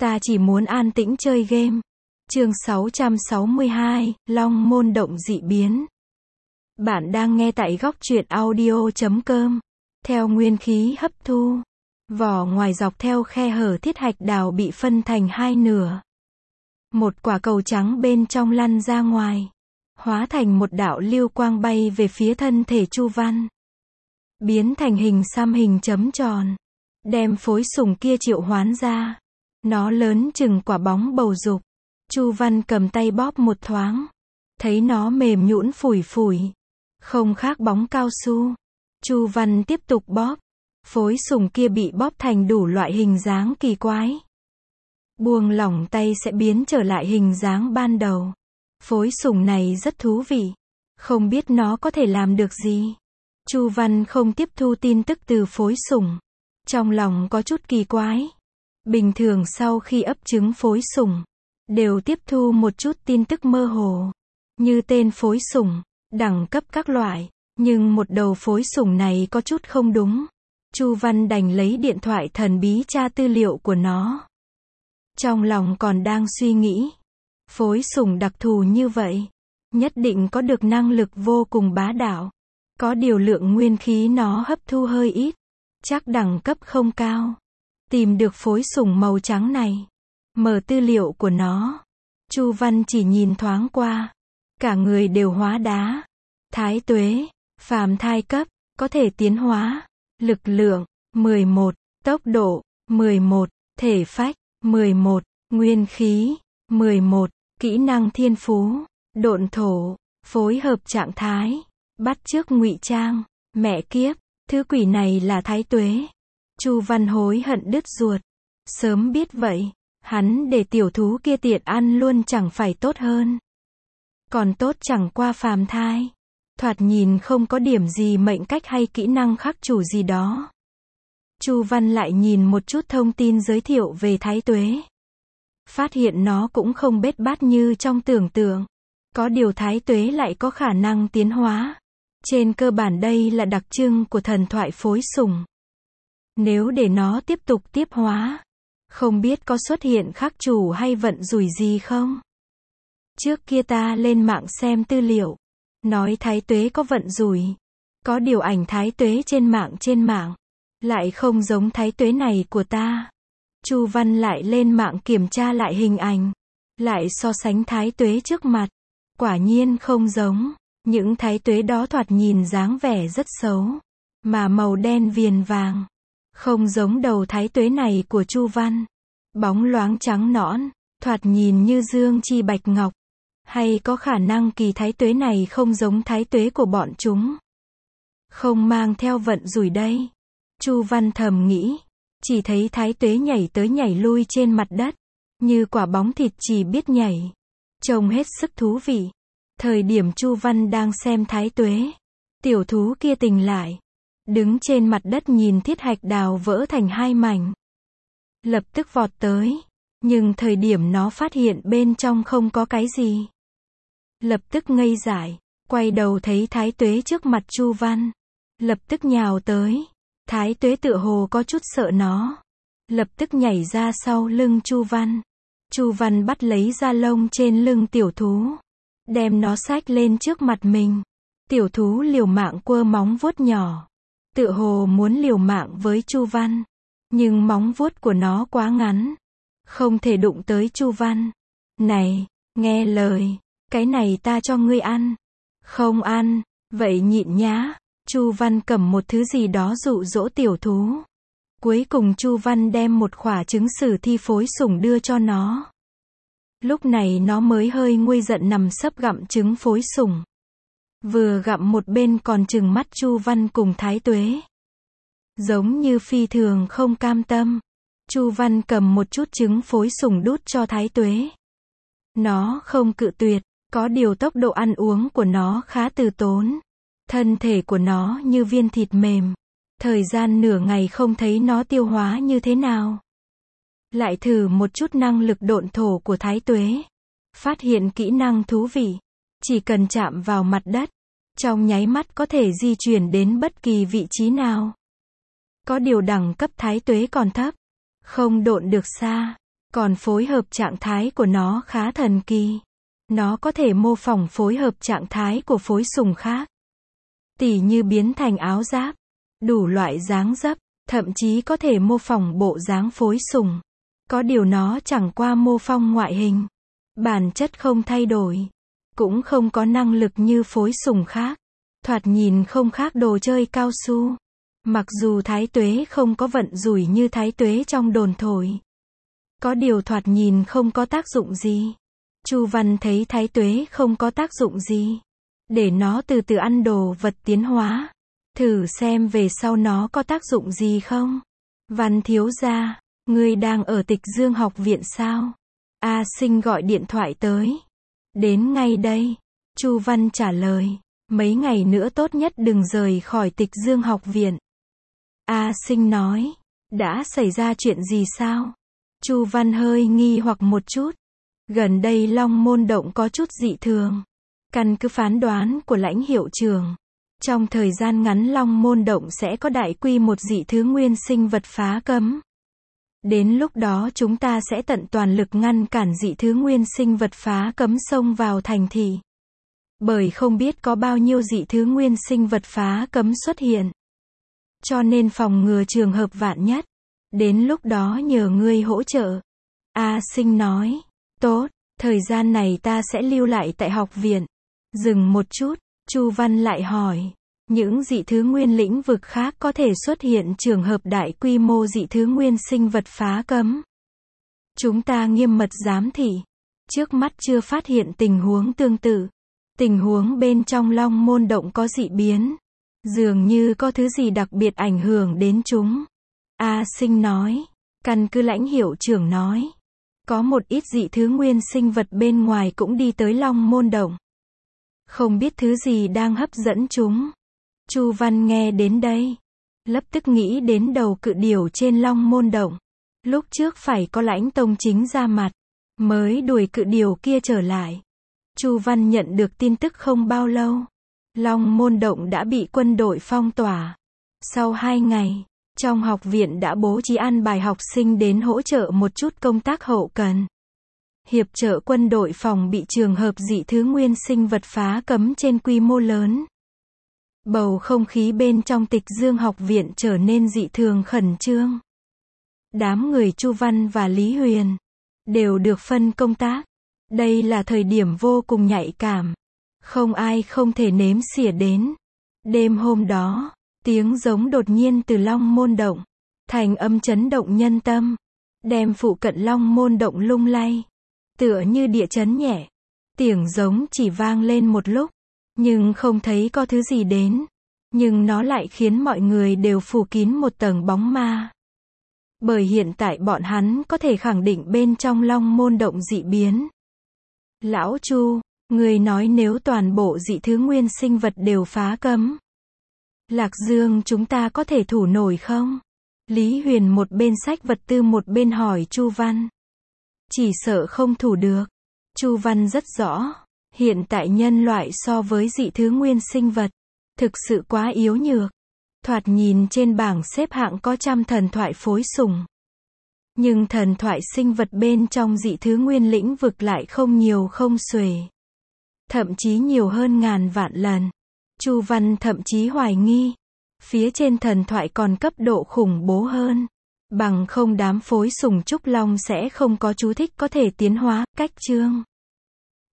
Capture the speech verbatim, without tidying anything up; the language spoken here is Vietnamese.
Ta chỉ muốn an tĩnh chơi game. Chương sáu trăm sáu mươi hai, Long môn động dị biến. Bạn đang nghe tại góc truyện audio chấm com. Theo nguyên khí hấp thu, vỏ ngoài dọc theo khe hở thiết hạch đào bị phân thành hai nửa. Một quả cầu trắng bên trong lăn ra ngoài, hóa thành một đạo lưu quang bay về phía thân thể Chu Văn. Biến thành hình xăm hình chấm tròn, đem phối sùng kia triệu hoán ra. Nó lớn chừng quả bóng bầu dục. Chu Văn cầm tay bóp một thoáng, thấy nó mềm nhũn phủi phủi, không khác bóng cao su. Chu Văn tiếp tục bóp, phối sùng kia bị bóp thành đủ loại hình dáng kỳ quái. Buông lỏng tay sẽ biến trở lại hình dáng ban đầu. Phối sùng này rất thú vị, không biết nó có thể làm được gì. Chu Văn không tiếp thu tin tức từ phối sùng, trong lòng có chút kỳ quái. Bình thường sau khi ấp trứng phối sùng, đều tiếp thu một chút tin tức mơ hồ, như tên phối sùng, đẳng cấp các loại, nhưng một đầu phối sùng này có chút không đúng. Chu Văn đành lấy điện thoại thần bí tra tư liệu của nó. Trong lòng còn đang suy nghĩ, phối sùng đặc thù như vậy, nhất định có được năng lực vô cùng bá đạo. Có điều lượng nguyên khí nó hấp thu hơi ít, chắc đẳng cấp không cao. Tìm được phối sùng màu trắng này, mở tư liệu của nó, Chu Văn chỉ nhìn thoáng qua, cả người đều hóa đá. Thái tuế, phàm thai cấp, có thể tiến hóa, lực lượng, mười một, tốc độ, mười một, thể phách, mười một, nguyên khí, mười một, kỹ năng thiên phú, độn thổ, phối hợp trạng thái, bắt chước ngụy trang, mẹ kiếp, thứ quỷ này là thái tuế. Chu Văn hối hận đứt ruột. Sớm biết vậy, hắn để tiểu thú kia tiện ăn luôn chẳng phải tốt hơn. Còn tốt chẳng qua phàm thai. Thoạt nhìn không có điểm gì mệnh cách hay kỹ năng khắc chủ gì đó. Chu Văn lại nhìn một chút thông tin giới thiệu về thái tuế. Phát hiện nó cũng không bết bát như trong tưởng tượng. Có điều thái tuế lại có khả năng tiến hóa. Trên cơ bản đây là đặc trưng của thần thoại phối sùng. Nếu để nó tiếp tục tiếp hóa, không biết có xuất hiện khắc chủ hay vận rủi gì không? Trước kia ta lên mạng xem tư liệu, nói thái tuế có vận rủi. Có điều ảnh thái tuế trên mạng trên mạng, lại không giống thái tuế này của ta. Chu Văn lại lên mạng kiểm tra lại hình ảnh, lại so sánh thái tuế trước mặt. Quả nhiên không giống, những thái tuế đó thoạt nhìn dáng vẻ rất xấu, mà màu đen viền vàng. Không giống đầu thái tuế này của Chu Văn. Bóng loáng trắng nõn, thoạt nhìn như dương chi bạch ngọc. Hay có khả năng kỳ thái tuế này không giống thái tuế của bọn chúng, không mang theo vận rủi đây. Chu Văn thầm nghĩ, chỉ thấy thái tuế nhảy tới nhảy lui trên mặt đất, như quả bóng thịt chỉ biết nhảy. Trông hết sức thú vị. Thời điểm Chu Văn đang xem thái tuế, tiểu thú kia tỉnh lại. Đứng trên mặt đất nhìn thiết hạch đào vỡ thành hai mảnh. Lập tức vọt tới. Nhưng thời điểm nó phát hiện bên trong không có cái gì, lập tức ngây dại. Quay đầu thấy thái tuế trước mặt Chu Văn, lập tức nhào tới. Thái tuế tựa hồ có chút sợ nó, lập tức nhảy ra sau lưng Chu Văn. Chu Văn bắt lấy da lông trên lưng tiểu thú, đem nó xách lên trước mặt mình. Tiểu thú liều mạng quơ móng vuốt nhỏ, tựa hồ muốn liều mạng với Chu Văn, nhưng móng vuốt của nó quá ngắn, không thể đụng tới Chu Văn. Này, nghe lời, cái này ta cho ngươi ăn. Không ăn, vậy nhịn nhá. Chu Văn cầm một thứ gì đó dụ dỗ tiểu thú. Cuối cùng Chu Văn đem một quả trứng sử thi phối sủng đưa cho nó. Lúc này nó mới hơi nguôi giận nằm sấp gặm trứng phối sủng. Vừa gặm một bên còn trừng mắt Chu Văn cùng thái tuế, giống như phi thường không cam tâm. Chu Văn cầm một chút trứng phối sủng đút cho thái tuế. Nó không cự tuyệt, có điều tốc độ ăn uống của nó khá từ tốn. Thân thể của nó như viên thịt mềm. Thời gian nửa ngày không thấy nó tiêu hóa như thế nào. Lại thử một chút năng lực độn thổ của thái tuế. Phát hiện kỹ năng thú vị. Chỉ cần chạm vào mặt đất, trong nháy mắt có thể di chuyển đến bất kỳ vị trí nào. Có điều đẳng cấp thái tuế còn thấp, không độn được xa. Còn phối hợp trạng thái của nó khá thần kỳ. Nó có thể mô phỏng phối hợp trạng thái của phối sùng khác. Tỉ như biến thành áo giáp, đủ loại dáng dấp, thậm chí có thể mô phỏng bộ dáng phối sùng. Có điều nó chẳng qua mô phỏng ngoại hình. Bản chất không thay đổi. Cũng không có năng lực như phối sùng khác. Thoạt nhìn không khác đồ chơi cao su. Mặc dù Thái Tuế không có vận rủi như Thái Tuế trong đồn thổi. Có điều thoạt nhìn không có tác dụng gì. Chu Văn thấy Thái Tuế không có tác dụng gì. Để nó từ từ ăn đồ vật tiến hóa. Thử xem về sau nó có tác dụng gì không. Văn thiếu gia, ngươi đang ở Tịch Dương học viện sao? A Sinh gọi điện thoại tới. Đến ngay đây. Chu Văn trả lời. Mấy ngày nữa tốt nhất đừng rời khỏi Tịch Dương học viện. A Sinh nói. Đã xảy ra chuyện gì sao? Chu Văn hơi nghi hoặc một chút. Gần đây Long Môn Động có chút dị thường. Căn cứ phán đoán của lãnh hiệu trưởng. Trong thời gian ngắn Long Môn Động sẽ có đại quy một dị thứ nguyên sinh vật phá cấm. Đến lúc đó chúng ta sẽ tận toàn lực ngăn cản dị thứ nguyên sinh vật phá cấm xông vào thành thị. Bởi không biết có bao nhiêu dị thứ nguyên sinh vật phá cấm xuất hiện. Cho nên phòng ngừa trường hợp vạn nhất. Đến lúc đó nhờ ngươi hỗ trợ. A Sinh nói. Tốt, thời gian này ta sẽ lưu lại tại học viện. Dừng một chút, Chu Văn lại hỏi. Những dị thứ nguyên lĩnh vực khác có thể xuất hiện trường hợp đại quy mô dị thứ nguyên sinh vật phá cấm. Chúng ta nghiêm mật giám thị. Trước mắt chưa phát hiện tình huống tương tự. Tình huống bên trong Long Môn Động có dị biến. Dường như có thứ gì đặc biệt ảnh hưởng đến chúng. A Sinh nói. Căn cứ lãnh hiệu trưởng nói. Có một ít dị thứ nguyên sinh vật bên ngoài cũng đi tới Long Môn Động. Không biết thứ gì đang hấp dẫn chúng. Chu Văn nghe đến đây. Lập tức nghĩ đến đầu cự điểu trên Long Môn Động. Lúc trước phải có lãnh tông chính ra mặt. Mới đuổi cự điểu kia trở lại. Chu Văn nhận được tin tức không bao lâu. Long Môn Động đã bị quân đội phong tỏa. Sau hai ngày, trong học viện đã bố trí an bài học sinh đến hỗ trợ một chút công tác hậu cần. Hiệp trợ quân đội phòng bị trường hợp dị thứ nguyên sinh vật phá cấm trên quy mô lớn. Bầu không khí bên trong Tịch Dương học viện trở nên dị thường khẩn trương. Đám người Chu Văn và Lý Huyền đều được phân công tác. Đây là thời điểm vô cùng nhạy cảm. Không ai không thể nếm xỉa đến. Đêm hôm đó, tiếng giống đột nhiên từ Long Môn Động. Thành âm chấn động nhân tâm. Đem phụ cận Long Môn Động lung lay. Tựa như địa chấn nhẹ. Tiếng giống chỉ vang lên một lúc. Nhưng không thấy có thứ gì đến. Nhưng nó lại khiến mọi người đều phủ kín một tầng bóng ma. Bởi hiện tại bọn hắn có thể khẳng định bên trong Long Môn Động dị biến. Lão Chu, người nói nếu toàn bộ dị thứ nguyên sinh vật đều phá cấm. Lạc Dương chúng ta có thể thủ nổi không? Lý Huyền một bên xách vật tư một bên hỏi Chu Văn. Chỉ sợ không thủ được. Chu Văn rất rõ. Hiện tại nhân loại so với dị thứ nguyên sinh vật. Thực sự quá yếu nhược. Thoạt nhìn trên bảng xếp hạng có trăm thần thoại phối sùng. Nhưng thần thoại sinh vật bên trong dị thứ nguyên lĩnh vực lại không nhiều không xuể. Thậm chí nhiều hơn ngàn vạn lần. Chu Văn thậm chí hoài nghi. Phía trên thần thoại còn cấp độ khủng bố hơn. Bằng không đám phối sùng trúc long sẽ không có chú thích có thể tiến hóa, cách chương.